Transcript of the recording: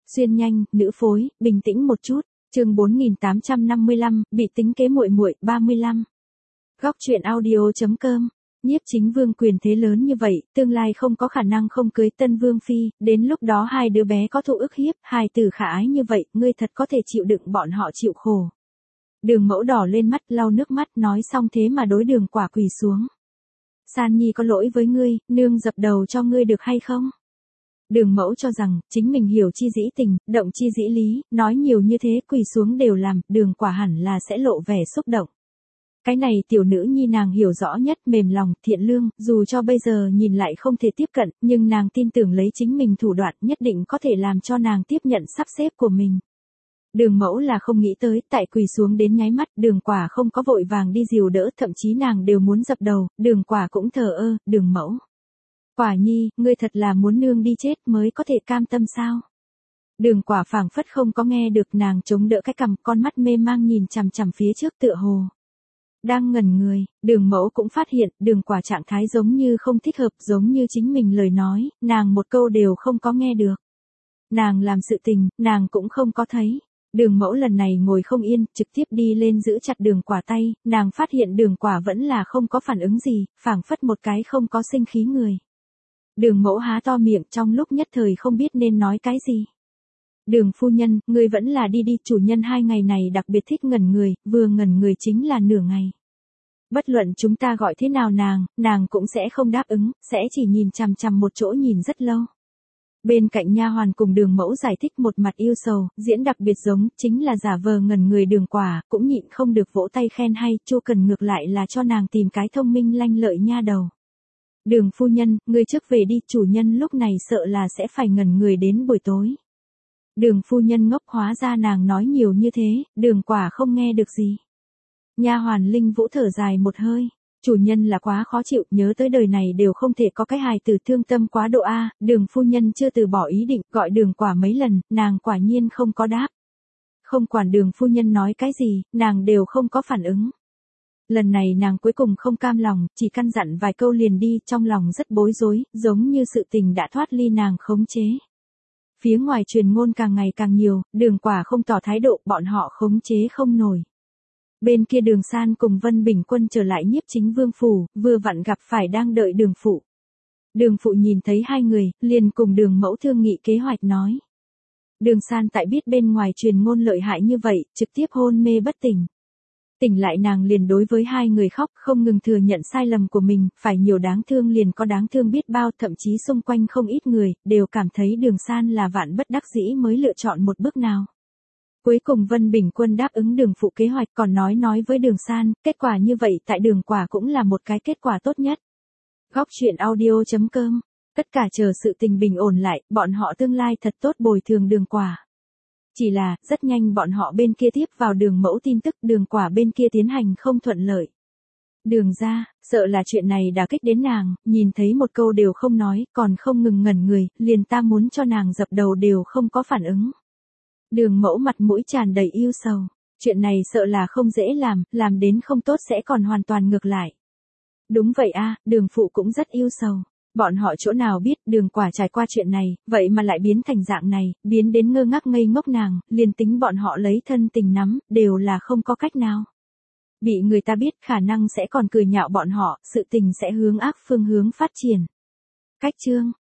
Xuyên nhanh, nữ phối, bình tĩnh một chút. Chương 4855, bị tính kế muội muội 35. Góc truyện audio.com. Nhiếp Chính Vương quyền thế lớn như vậy, tương lai không có khả năng không cưới Tân Vương phi, đến lúc đó hai đứa bé có thụ ức hiếp, hai tử khả ái như vậy, ngươi thật có thể chịu đựng bọn họ chịu khổ. Đường Mẫu đỏ lên mắt, lau nước mắt, nói xong thế mà đối Đường Quả quỳ xuống. San Nhi có lỗi với ngươi, nương dập đầu cho ngươi được hay không? Đường Mẫu cho rằng, chính mình hiểu chi dĩ tình, động chi dĩ lý, nói nhiều như thế quỳ xuống đều làm, Đường Quả hẳn là sẽ lộ vẻ xúc động. Cái này tiểu nữ nhi nàng hiểu rõ nhất, mềm lòng, thiện lương, dù cho bây giờ nhìn lại không thể tiếp cận, nhưng nàng tin tưởng lấy chính mình thủ đoạn nhất định có thể làm cho nàng tiếp nhận sắp xếp của mình. Đường Mẫu là không nghĩ tới, tại quỳ xuống đến nháy mắt, Đường Quả không có vội vàng đi dìu đỡ, thậm chí nàng đều muốn dập đầu, Đường Quả cũng thờ ơ, Đường Mẫu. Quả nhi, ngươi thật là muốn nương đi chết mới có thể cam tâm sao? Đường Quả phảng phất không có nghe được, nàng chống đỡ cái cằm, con mắt mê mang nhìn chằm chằm phía trước tựa hồ. Đang ngẩn người, Đường Mẫu cũng phát hiện, Đường Quả trạng thái giống như không thích hợp, giống như chính mình lời nói, nàng một câu đều không có nghe được. Nàng làm sự tình, nàng cũng không có thấy. Đường Mẫu lần này ngồi không yên, trực tiếp đi lên giữ chặt Đường Quả tay, nàng phát hiện Đường Quả vẫn là không có phản ứng gì, phảng phất một cái không có sinh khí người. Đường Mẫu há to miệng, trong lúc nhất thời không biết nên nói cái gì. Đường phu nhân, ngươi vẫn là đi đi, chủ nhân 2 ngày này đặc biệt thích ngẩn người, vừa ngẩn người chính là nửa ngày. Bất luận chúng ta gọi thế nào nàng cũng sẽ không đáp ứng, sẽ chỉ nhìn chằm chằm một chỗ nhìn rất lâu. Bên cạnh nha hoàn cùng Đường Mẫu giải thích, một mặt yêu sầu, diễn đặc biệt giống, chính là giả vờ ngẩn người Đường Quả, cũng nhịn không được vỗ tay khen hay, Chu Cần ngược lại là cho nàng tìm cái thông minh lanh lợi nha đầu. Đường phu nhân, ngươi trước về đi, chủ nhân lúc này sợ là sẽ phải ngẩn người đến buổi tối. Đường phu nhân ngốc, hóa ra nàng nói nhiều như thế, Đường Quả không nghe được gì. Nha hoàn Linh Vũ thở dài một hơi, chủ nhân là quá khó chịu, nhớ tới đời này đều không thể có cái hài tử thương tâm quá độ a. Đường phu nhân chưa từ bỏ ý định, gọi Đường Quả mấy lần, nàng quả nhiên không có đáp. Không quản Đường phu nhân nói cái gì, nàng đều không có phản ứng. Lần này nàng cuối cùng không cam lòng, chỉ căn dặn vài câu liền đi, trong lòng rất bối rối, giống như sự tình đã thoát ly nàng khống chế. Phía ngoài truyền ngôn càng ngày càng nhiều, Đường Quả không tỏ thái độ, bọn họ khống chế không nổi. Bên kia Đường San cùng Vân Bình Quân trở lại Nhiếp Chính Vương phủ, vừa vặn gặp phải đang đợi Đường phụ. Đường phụ nhìn thấy hai người, liền cùng Đường Mẫu thương nghị kế hoạch nói. Đường San tại biết bên ngoài truyền ngôn lợi hại như vậy, trực tiếp hôn mê bất tỉnh. Tỉnh lại nàng liền đối với hai người khóc, không ngừng thừa nhận sai lầm của mình, phải nhiều đáng thương liền có đáng thương biết bao, thậm chí xung quanh không ít người, đều cảm thấy Đường San là vạn bất đắc dĩ mới lựa chọn một bước nào. Cuối cùng Vân Bình Quân đáp ứng Đường phụ kế hoạch, còn nói với Đường San, kết quả như vậy tại Đường Quả cũng là một cái kết quả tốt nhất. Góc truyện audio.com. Tất cả chờ sự tình bình ổn lại, bọn họ tương lai thật tốt bồi thường Đường Quả. Chỉ là, rất nhanh bọn họ bên kia tiếp vào Đường Mẫu tin tức, Đường Quả bên kia tiến hành không thuận lợi. Đường ra, sợ là chuyện này đả kích đến nàng, nhìn thấy một câu đều không nói, còn không ngừng ngẩn người, liền ta muốn cho nàng dập đầu đều không có phản ứng. Đường Mẫu mặt mũi tràn đầy yêu sầu, chuyện này sợ là không dễ làm đến không tốt sẽ còn hoàn toàn ngược lại. Đúng vậy a, Đường phụ cũng rất yêu sầu. Bọn họ chỗ nào biết Đường Quả trải qua chuyện này, vậy mà lại biến thành dạng này, biến đến ngơ ngác ngây ngốc nàng, liền tính bọn họ lấy thân tình nắm, đều là không có cách nào. Bị người ta biết khả năng sẽ còn cười nhạo bọn họ, sự tình sẽ hướng ác phương hướng phát triển. Cách chương.